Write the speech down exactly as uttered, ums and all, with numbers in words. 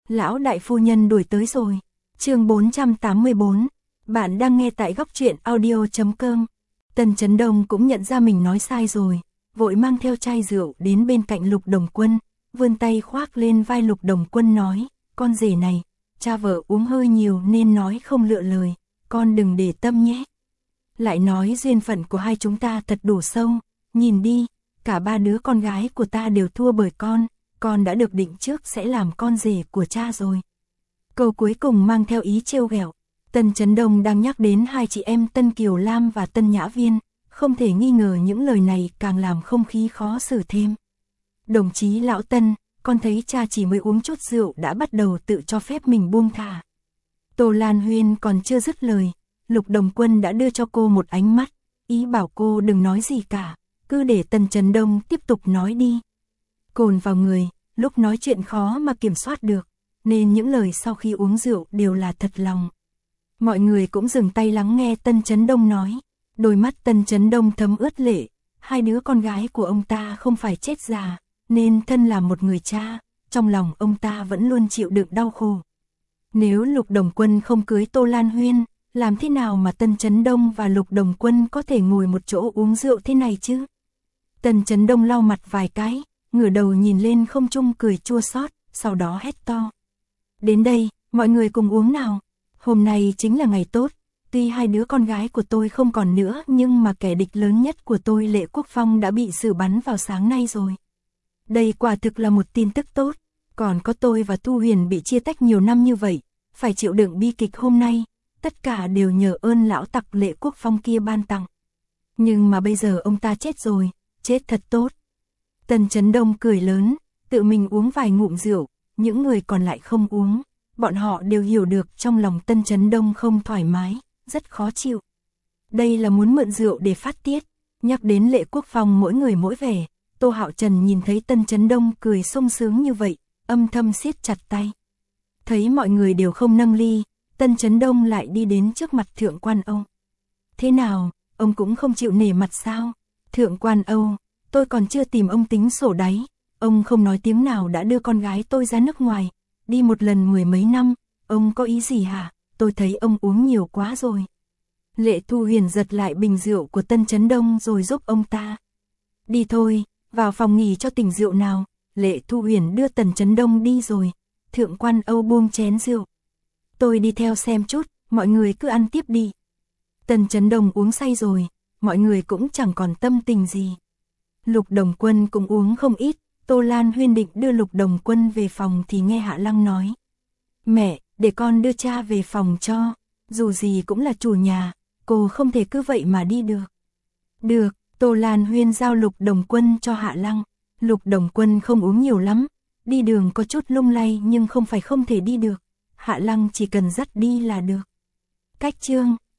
Lão đại phu nhân đuổi tới rồi. Chương bốn trăm tám mươi tư. Bạn đang nghe tại góc truyện audio chấm com. Tần Chấn Đông cũng nhận ra mình nói sai rồi, vội mang theo chai rượu đến bên cạnh Lục Đồng Quân, vươn tay khoác lên vai Lục Đồng Quân nói, con rể này, cha vợ uống hơi nhiều nên nói không lựa lời, con đừng để tâm nhé. Lại nói duyên phận của hai chúng ta thật đủ sâu, nhìn đi, cả ba đứa con gái của ta đều thua bởi con, con đã được định trước sẽ làm con rể của cha rồi. Câu cuối cùng mang theo ý trêu ghẹo. Tần Chấn Đông đang nhắc đến hai chị em Tân Kiều Lam và Tân Nhã Viên, không thể nghi ngờ những lời này càng làm không khí khó xử thêm. Đồng chí lão Tân, con thấy cha chỉ mới uống chút rượu đã bắt đầu tự cho phép mình buông thả. Tô Lan Huyên còn chưa dứt lời, Lục Đồng Quân đã đưa cho cô một ánh mắt, ý bảo cô đừng nói gì cả, cứ để Tần Chấn Đông tiếp tục nói đi. Cồn vào người, lúc nói chuyện khó mà kiểm soát được, nên những lời sau khi uống rượu đều là thật lòng. Mọi người cũng dừng tay lắng nghe Tần Chấn Đông nói, đôi mắt Tần Chấn Đông thấm ướt lệ, hai đứa con gái của ông ta không phải chết già, nên thân là một người cha, trong lòng ông ta vẫn luôn chịu đựng đau khổ. Nếu Lục Đồng Quân không cưới Tô Lan Huyên, làm thế nào mà Tần Chấn Đông và Lục Đồng Quân có thể ngồi một chỗ uống rượu thế này chứ? Tần Chấn Đông lau mặt vài cái, ngửa đầu nhìn lên không trung cười chua xót, sau đó hét to. Đến đây, mọi người cùng uống nào. Hôm nay chính là ngày tốt, tuy hai đứa con gái của tôi không còn nữa nhưng mà kẻ địch lớn nhất của tôi Lệ Quốc Phong đã bị xử bắn vào sáng nay rồi. Đây quả thực là một tin tức tốt, còn có tôi và Thu Huyền bị chia tách nhiều năm như vậy, phải chịu đựng bi kịch hôm nay, tất cả đều nhờ ơn lão tặc Lệ Quốc Phong kia ban tặng. Nhưng mà bây giờ ông ta chết rồi, chết thật tốt. Tần Chấn Đông cười lớn, tự mình uống vài ngụm rượu, những người còn lại không uống. Bọn họ đều hiểu được trong lòng Tần Chấn Đông không thoải mái, rất khó chịu. Đây là muốn mượn rượu để phát tiết. Nhắc đến Lệ Quốc Phong mỗi người mỗi vẻ, Tô Hạo Trần nhìn thấy Tần Chấn Đông cười sung sướng như vậy, âm thầm siết chặt tay. Thấy mọi người đều không nâng ly, Tần Chấn Đông lại đi đến trước mặt Thượng Quan Âu. Thế nào, ông cũng không chịu nể mặt sao? Thượng Quan Âu, tôi còn chưa tìm ông tính sổ đáy, ông không nói tiếng nào đã đưa con gái tôi ra nước ngoài. Đi một lần mười mấy năm, ông có ý gì hả? Tôi thấy ông uống nhiều quá rồi. Lệ Thu Huyền giật lại bình rượu của Tần Chấn Đông rồi giúp ông ta. Đi thôi, vào phòng nghỉ cho tỉnh rượu nào. Lệ Thu Huyền đưa Tần Chấn Đông đi rồi. Thượng Quan Âu buông chén rượu. Tôi đi theo xem chút, mọi người cứ ăn tiếp đi. Tần Chấn Đông uống say rồi, mọi người cũng chẳng còn tâm tình gì. Lục Đồng Quân cũng uống không ít. Tô Lan Huyên định đưa Lục Đồng Quân về phòng thì nghe Hạ Lăng nói. Mẹ, để con đưa cha về phòng cho, dù gì cũng là chủ nhà, cô không thể cứ vậy mà đi được. Được, Tô Lan Huyên giao Lục Đồng Quân cho Hạ Lăng. Lục Đồng Quân không uống nhiều lắm, đi đường có chút lung lay nhưng không phải không thể đi được. Hạ Lăng chỉ cần dắt đi là được. Cách chương